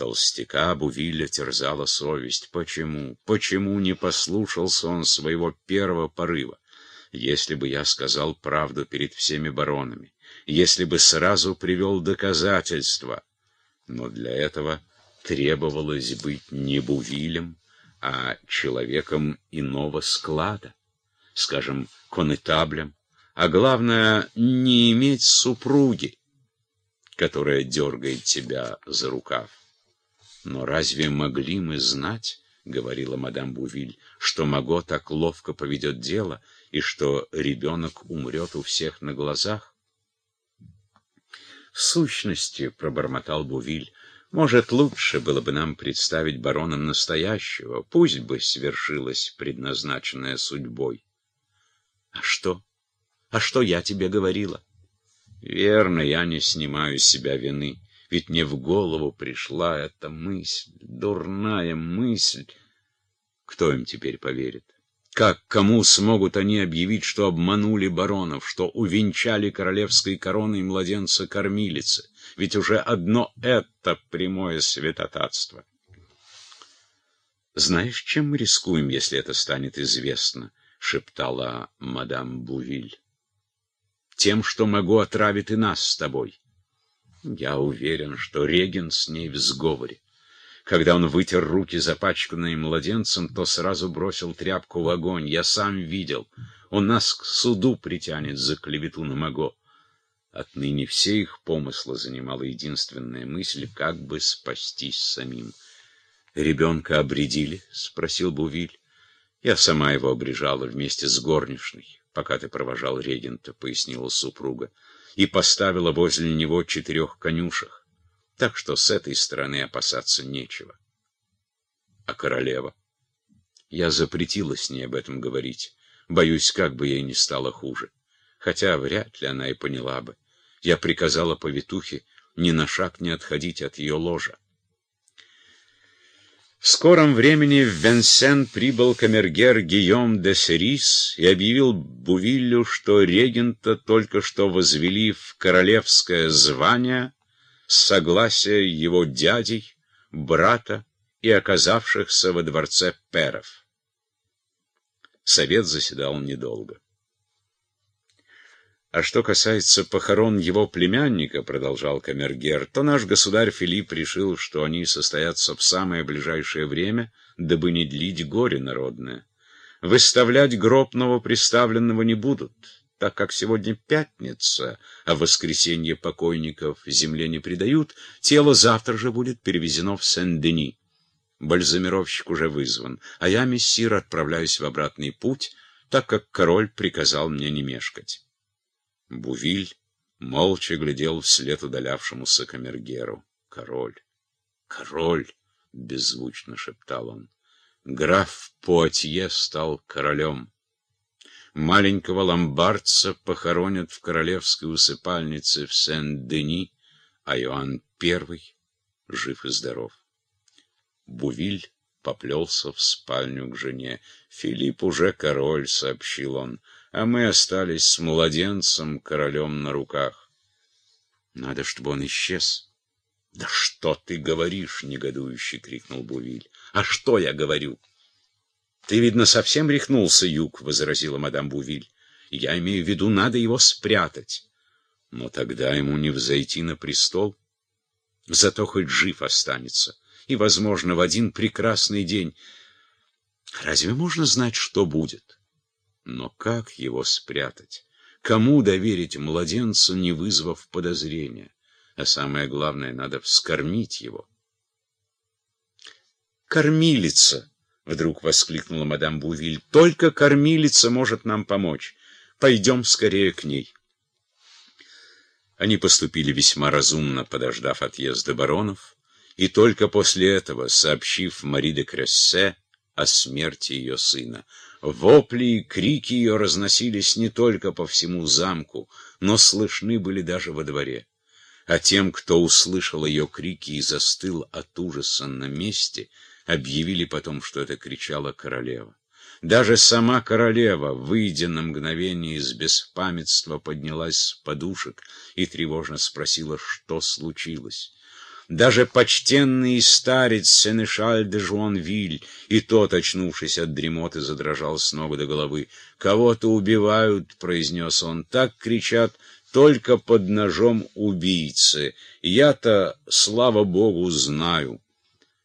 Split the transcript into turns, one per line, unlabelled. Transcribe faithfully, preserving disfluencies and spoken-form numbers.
Толстяка Бувиля терзала совесть. Почему? Почему не послушался он своего первого порыва? Если бы я сказал правду перед всеми баронами, если бы сразу привел доказательства. Но для этого требовалось быть не Бувилем, а человеком иного склада, скажем, конетаблем, а главное, не иметь супруги, которая дергает тебя за рукав. Но разве могли мы знать, — говорила мадам Бувиль, — что Маго так ловко поведет дело и что ребенок умрет у всех на глазах? В сущности, — пробормотал Бувиль, — может, лучше было бы нам представить бароном настоящего, пусть бы свершилось предназначенное судьбой. А что? А что я тебе говорила? Верно, я не снимаю с себя вины. Ведь мне в голову пришла эта мысль, дурная мысль. Кто им теперь поверит? Как, кому смогут они объявить, что обманули баронов, что увенчали королевской короной младенца-кормилицы? Ведь уже одно это прямое святотатство. «Знаешь, чем мы рискуем, если это станет известно?» — шептала мадам Бувиль. «Тем, что Маго отравит и нас с тобой. Я уверен, что регент с ней в сговоре. Когда он вытер руки, запачканные младенцем, то сразу бросил тряпку в огонь. Я сам видел. Он нас к суду притянет за клевету на Маго». Отныне все их помыслы занимала единственная мысль, как бы спастись самим. «Ребенка обредили?» — спросил Бувиль. «Я сама его обрежала вместе с горничной, пока ты провожал регента», — пояснила супруга, «и поставила возле него четырех конюшек, так что с этой стороны опасаться нечего». «А королева?» «Я запретила с ней об этом говорить. Боюсь, как бы ей не стало хуже. Хотя вряд ли она и поняла бы. Я приказала повитухе ни на шаг не отходить от ее ложа». В скором времени в Венсен прибыл камергер Гийом де Серис и объявил Бувилю, что регента только что возвели в королевское звание с согласия его дядей, брата и оказавшихся во дворце пэров. Совет заседал недолго. «А что касается похорон его племянника, — продолжал камергер, — то наш государь Филипп решил, что они состоятся в самое ближайшее время, дабы не длить горе народное. Выставлять гроб новоприставленного не будут, так как сегодня пятница, а в воскресенье покойников земле не предают, тело завтра же будет перевезено в Сен-Дени. Бальзамировщик уже вызван, а я, мессир, отправляюсь в обратный путь, так как король приказал мне не мешкать». Бувиль молча глядел вслед удалявшемуся камергеру. «Король! Король!» — беззвучно шептал он. «Граф Пуатье стал королем. Маленького ломбардца похоронят в королевской усыпальнице в Сен-Дени, а Иоанн Первый жив и здоров». Бувиль поплелся в спальню к жене. «Филипп уже король», — сообщил он, — «а мы остались с младенцем, королем на руках». «Надо, чтобы он исчез». «Да что ты говоришь?» — негодующе крикнул Бувиль. «А что я говорю?» «Ты, видно, совсем рехнулся, Юг», — возразила мадам Бувиль. «Я имею в виду, надо его спрятать». «Но тогда ему не взойти на престол. Зато хоть жив останется. И, возможно, в один прекрасный день. Разве можно знать, что будет? Но как его спрятать? Кому доверить младенца, не вызвав подозрения? А самое главное, надо вскормить его». «Кормилица!» — вдруг воскликнула мадам Бувиль. «Только кормилица может нам помочь. Пойдем скорее к ней». Они поступили весьма разумно, подождав отъезда баронов, и только после этого, сообщив Мари де Крессе о смерти ее сына. Вопли и крики ее разносились не только по всему замку, но слышны были даже во дворе. А тем, кто услышал ее крики и застыл от ужаса на месте, объявили потом, что это кричала королева. Даже сама королева, выйдя на мгновение из беспамятства, поднялась с подушек и тревожно спросила, что случилось. Даже почтенный старец Сенешаль де Жуанвиль, и тот, очнувшись от дремоты, задрожал с ног до головы. «Кого-то убивают», — произнес он, — «так кричат только под ножом убийцы. Я-то, слава богу, знаю».